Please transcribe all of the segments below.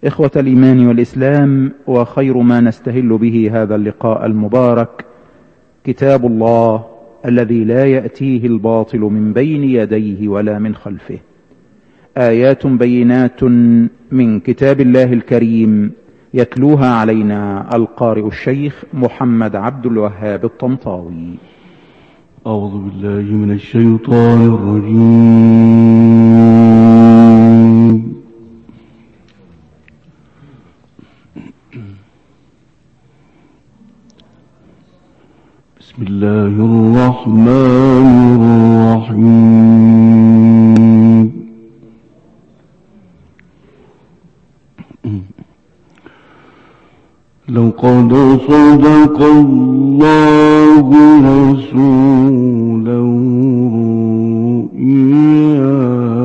إخوة الإيمان والإسلام، وخير ما نستهل به هذا اللقاء المبارك كتاب الله الذي لا يأتيه الباطل من بين يديه ولا من خلفه، آيات بينات من كتاب الله الكريم يتلوها علينا القارئ الشيخ محمد عبد الوهاب الطنطاوي. أعوذ بالله من الشيطان الرجيم. بسم الله الرحمن الرحيم. لقد صدق الله رسوله الرؤيا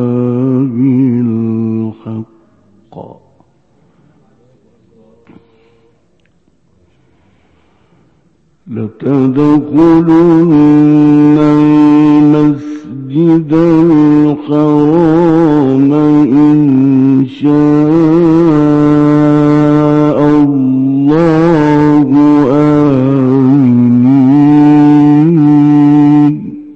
بالحق لتدخلن المسجد الحرام إن شاء الله آمين.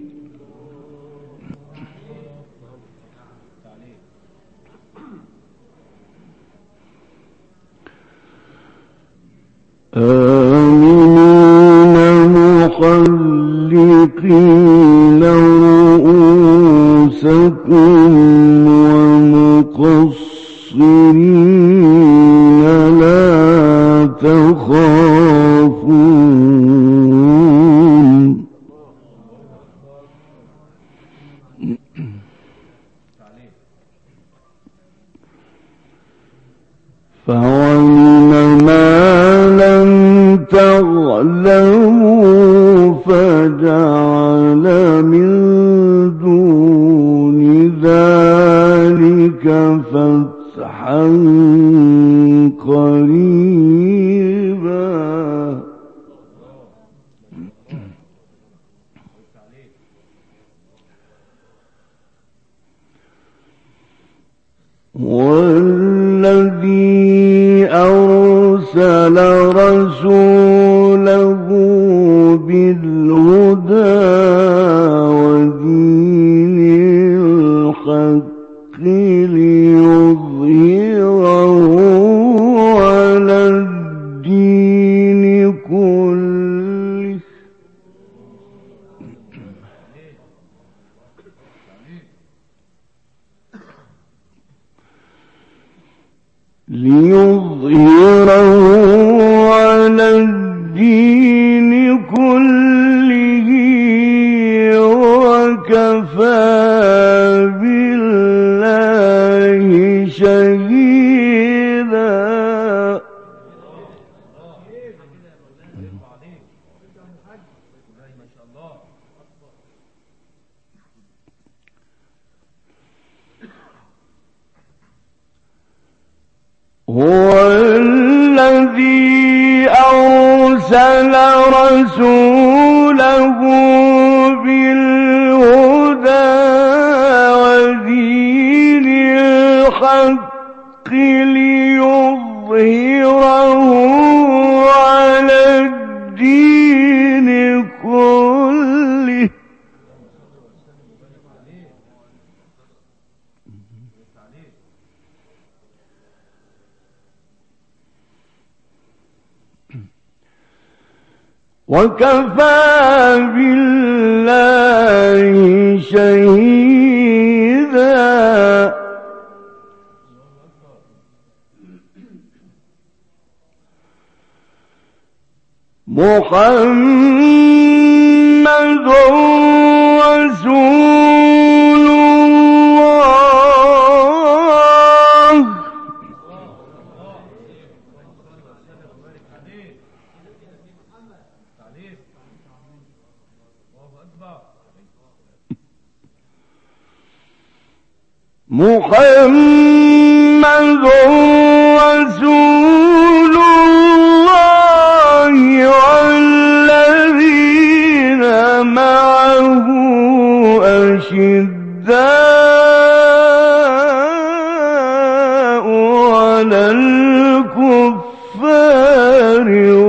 آمنين محلقين رؤوسكم ومقصرين لا تخافون. فعلم ما لم تعلموا فجعل من دون ذلك فتحا قريبا. والذي أرسل رسوله بالهدى ودين الحق ليظهره على الدين كله وكفى بالله شهيدا. هو الذي أرسل رسوله بالهدى ودين الحق ليظهره على الدين كله وكفى بالله شهيدا. محمد رسول الله محمد رسول الله والذين معه أشداء على وعلى الكفار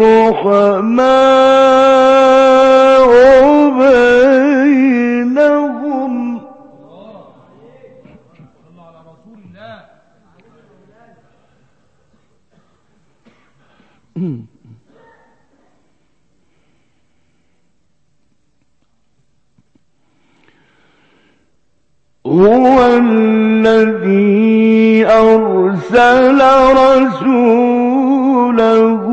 رحماء بينهم. هو الذي أرسل رسوله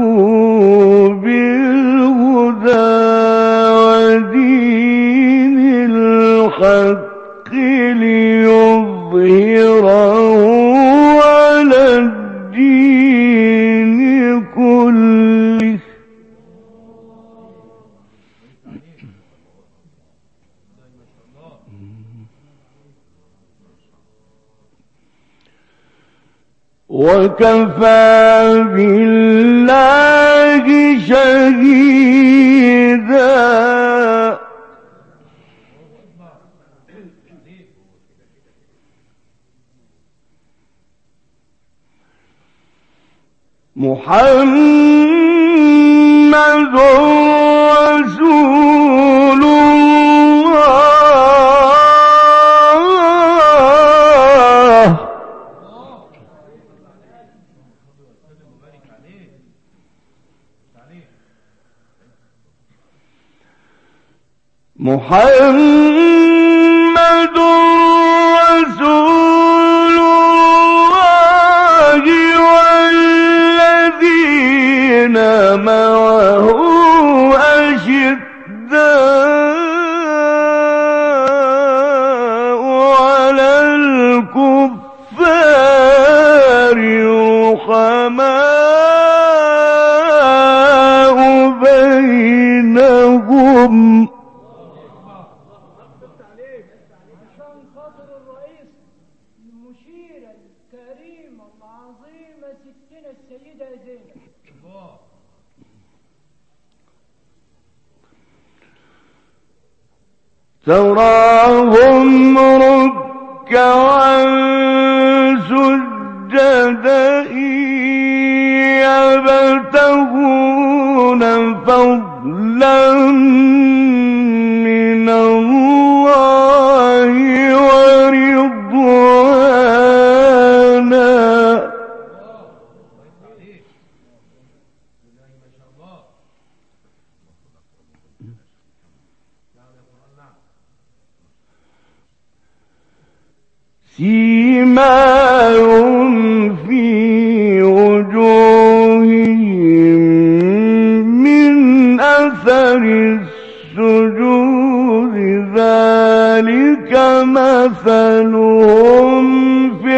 بالهدى ودين الحق ليظهره على الدين كله. وكفى بالله شهيدا. محمد رسول الله. محمد رسول الله والذين معه أشداء على الكفار رحماء بينهم. تراهم ركعا سجدا يبتغون فضلا من الله ورضوانا. سيماهم في وجوههم من أثر السجود ذلك مثلهم في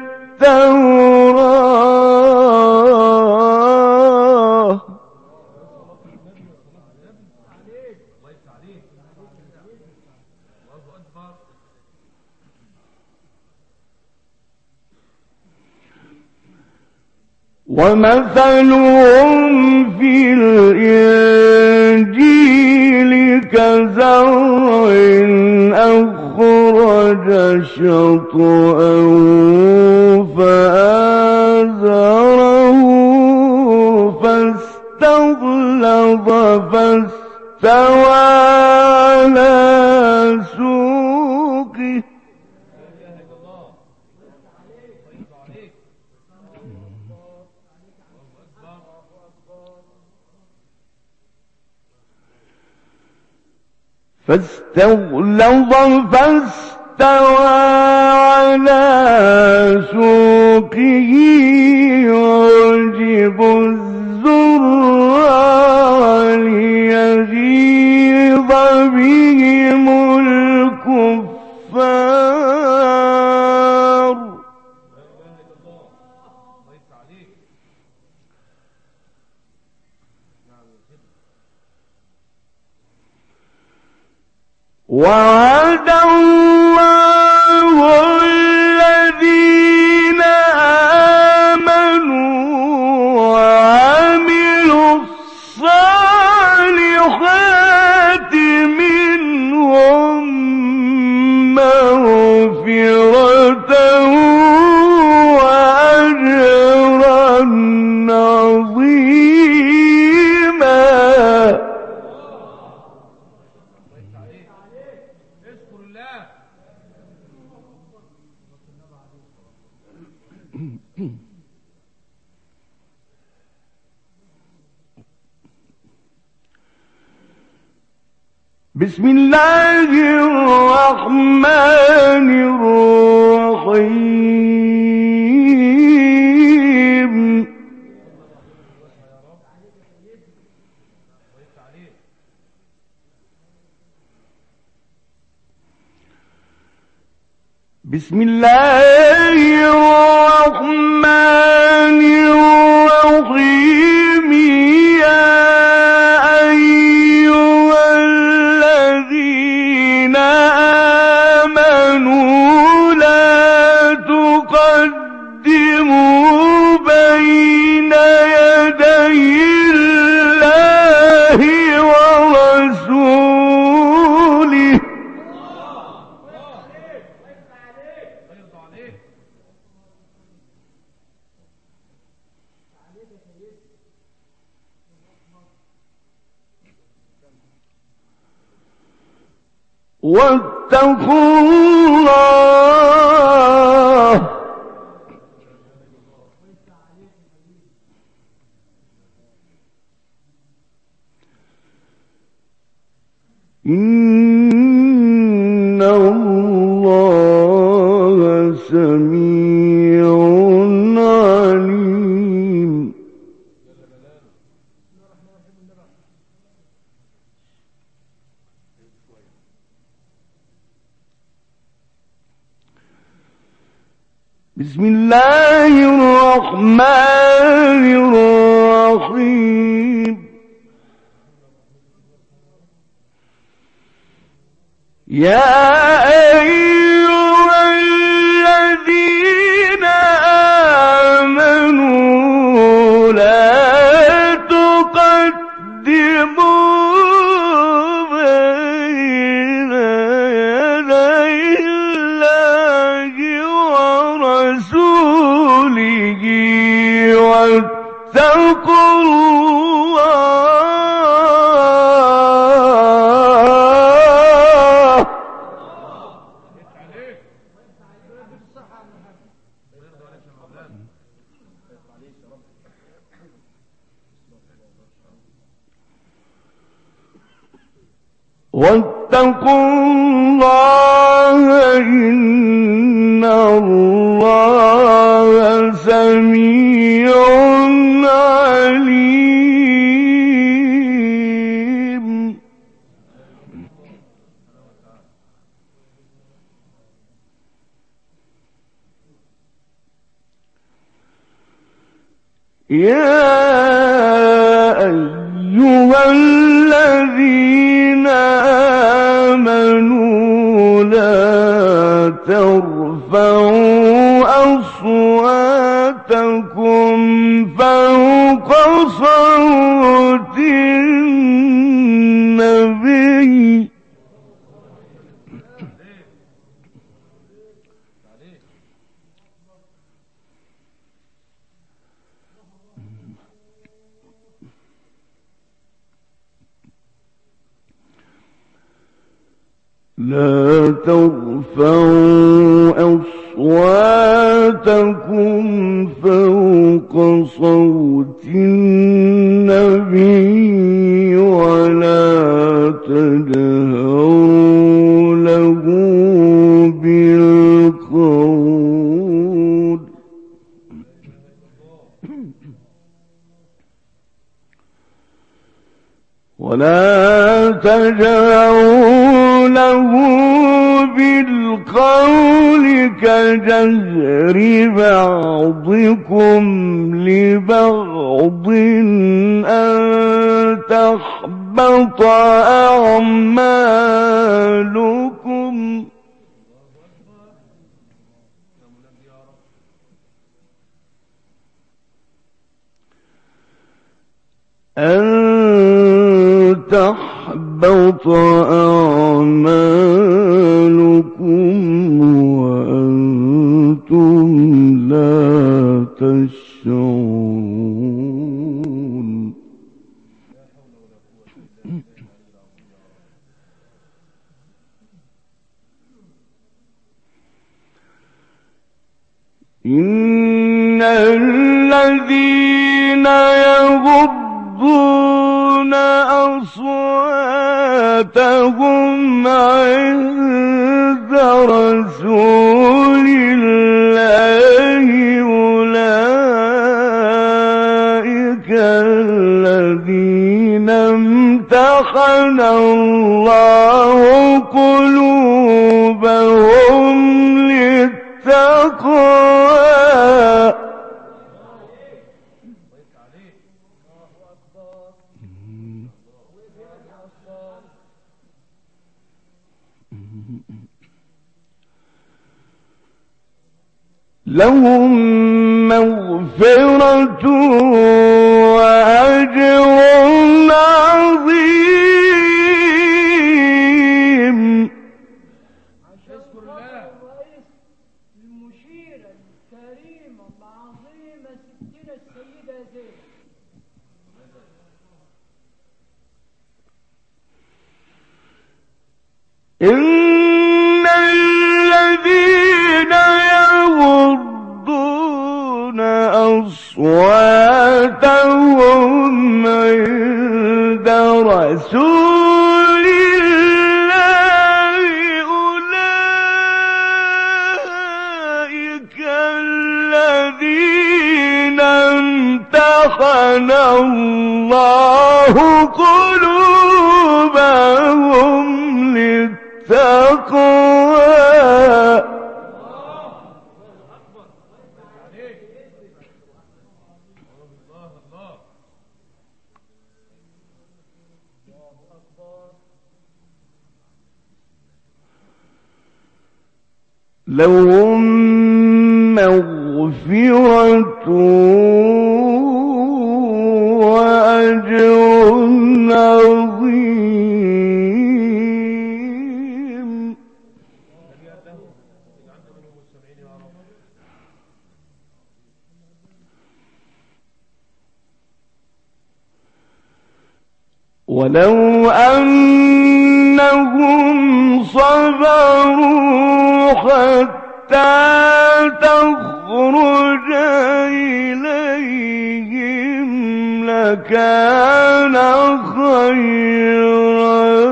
التوراة. ومثلهم في الإنجيل كزرع أخرج شطأه فآزره فاستغلظ فاستوى على سوقه. فاستغلظ فاستوى على سوقه يعجب الزراع ليغيظ بهم الكفار. وعد الله الذين آمنوا وعملوا الصالحات منهم مغفرة وأجرا بسم الله الرحمن الرحيم بسم الله الرحمن الرحيم يا أيها الذين آمنوا لا تقدموا بين يدي الله ورسوله واتقوا الله إن الله سميع عليم بسم الله الرحمن الرحيم يا أيها الذين آمنوا لا تقدموا بين يدي الله ورسوله واتقوا الله واتقوا الله إن الله سميع عليم يا أيها الذين آمنوا لا ترفعوا أصواتكم فوق صوت النبي لا ترفعوا أصواتكم فوق صوت النبي ولا تجهروا له بالقول ولا تجهروا له بالقول كجهر بعضكم لبعض أن تحبط أعمالكم تحبط أعمالكم وأنتم لا تشعرون إن الذين يغضون أصواتهم عند رسول الله أولئك الذين امتحن الله قلوبهم للتقوى لهم مغفرة وأجر عظيم. أشكر الله المشيرة الكريمة العظيمة ستنا السيدة زينب. إن الذين يغضون أصواتهم عند رسول الله أولئك الذين امتحن الله قلوبهم للتقوى. لهم مغفرة وأجر عظيم. ولو أنهم صبروا حتى تخرج إليهم لكان خيرا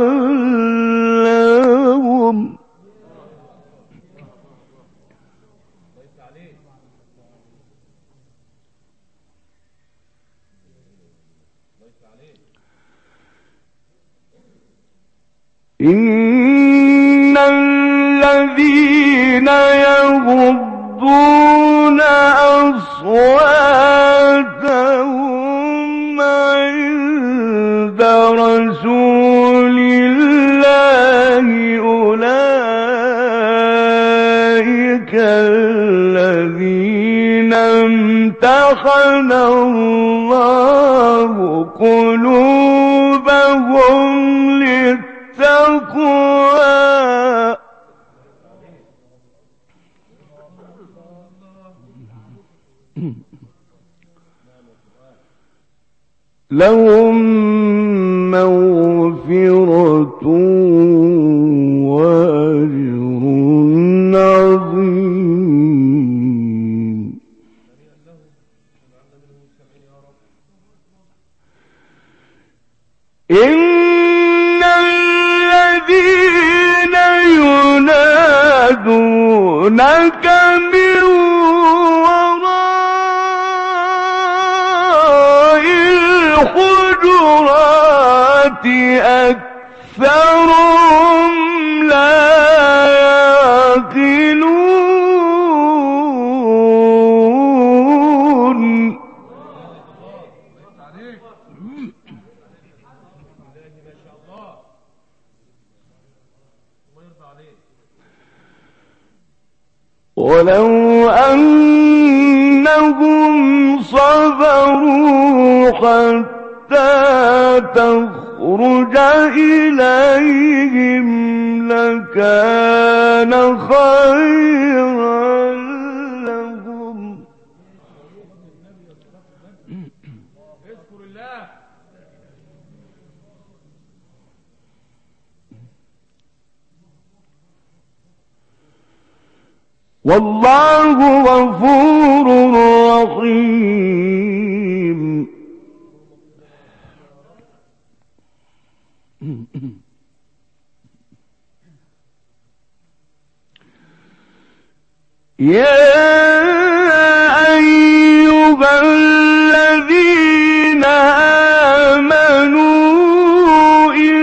لهم. إن الذين يغضون أصواتهم عند رسول الله أولئك الذين امتحن الله قلوبهم للتقوى. لهم مغفرة وأجر عظيم. إن الذين ينادونك من وراء الحجرات أكثرهم لا يعقلون. ولو أنهم صبروا حتى تخرج إليهم لكان خيرا لهم. اذكر الله. والله غفور رحيم. يا أيها الذين آمنوا إن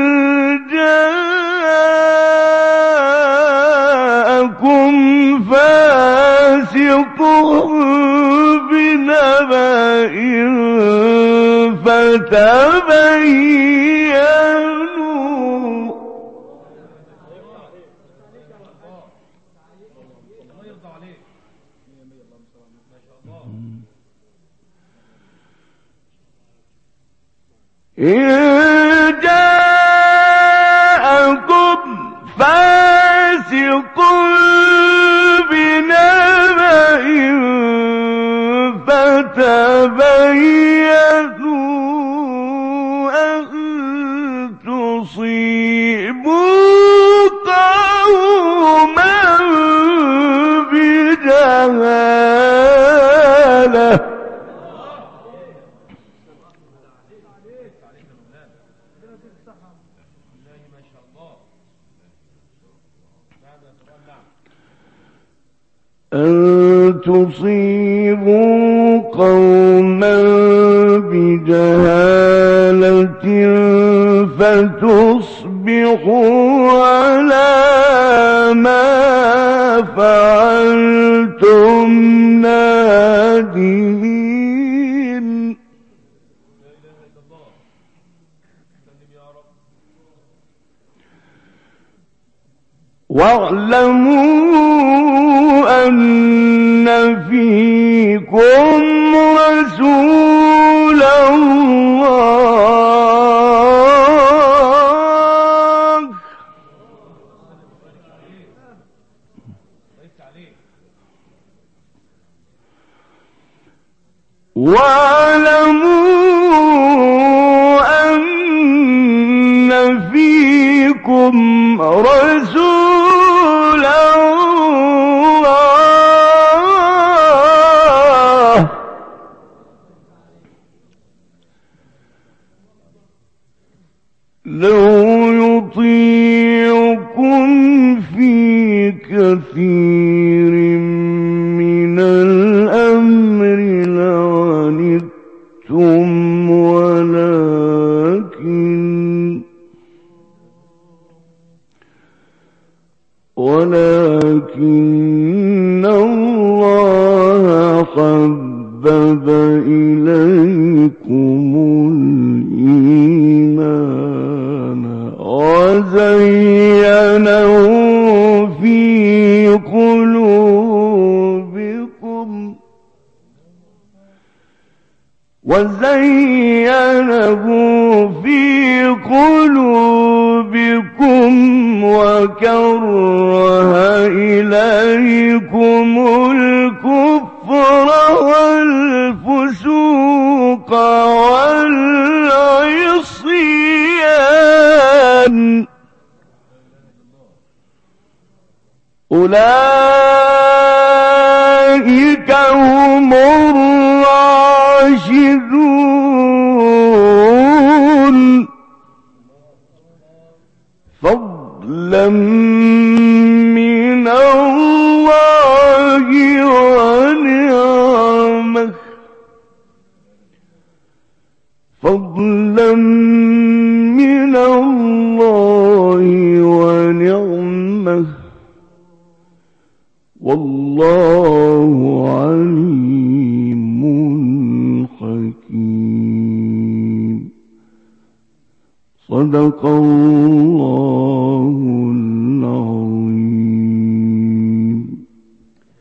جاءكم فاسق بنبأ فتبينوا إن جاءكم فاسق بنبأ فتبينوا أن تصيبوا قوما بجهالة أن تصيبوا قوما بجهالة فتصبحوا على ما فعلتم نادمين واعلموا أن فيكم رسول الله واعلموا أن فيكم رسول الله لو يطيعكم في كثير من الأمر لعنتم ولكن الله حبب إليكم الإيمان وزينه في قلوبكم وكره إليكم الكفر والفسوق والعصيان أولئك هم الراشدون فضلا من الله ونعمه فضلا من الله ونعمه والله عليم حكيم صدق الله